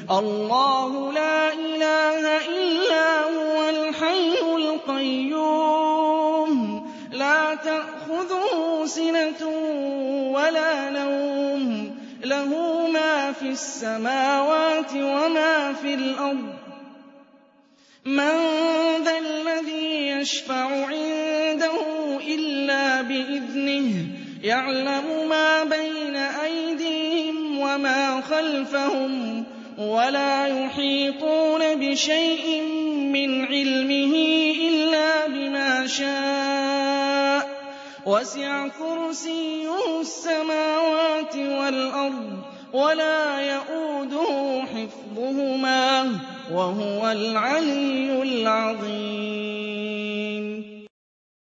اللَّهُ لَا إِلَٰهَ إِلَّا هُوَ الْحَيُّ الْقَيُّومُ لَا تَأْخُذُهُ سِنَةٌ وَلَا نَوْمٌ لَّهُ مَا فِي السَّمَاوَاتِ وَمَا فِي الْأَرْضِ مَن ذَا الَّذِي يَشْفَعُ عِندَهُ إِلَّا بِإِذْنِهِ يَعْلَمُ مَا بَيْنَ أَيْدِيهِمْ وَمَا خَلْفَهُمْ وَلَا يُحِيطُونَ بِشَيْءٍ مِّنْ عِلْمِهِ إِلَّا بِمَا شَاءَ وَسِعَ كُرْسِيُّهُ السَّمَاوَاتِ وَالْأَرْضَ وَلَا يَئُودُهُ حِفْظُهُمَا وَهُوَ الْعَلِيُّ الْعَظِيمُ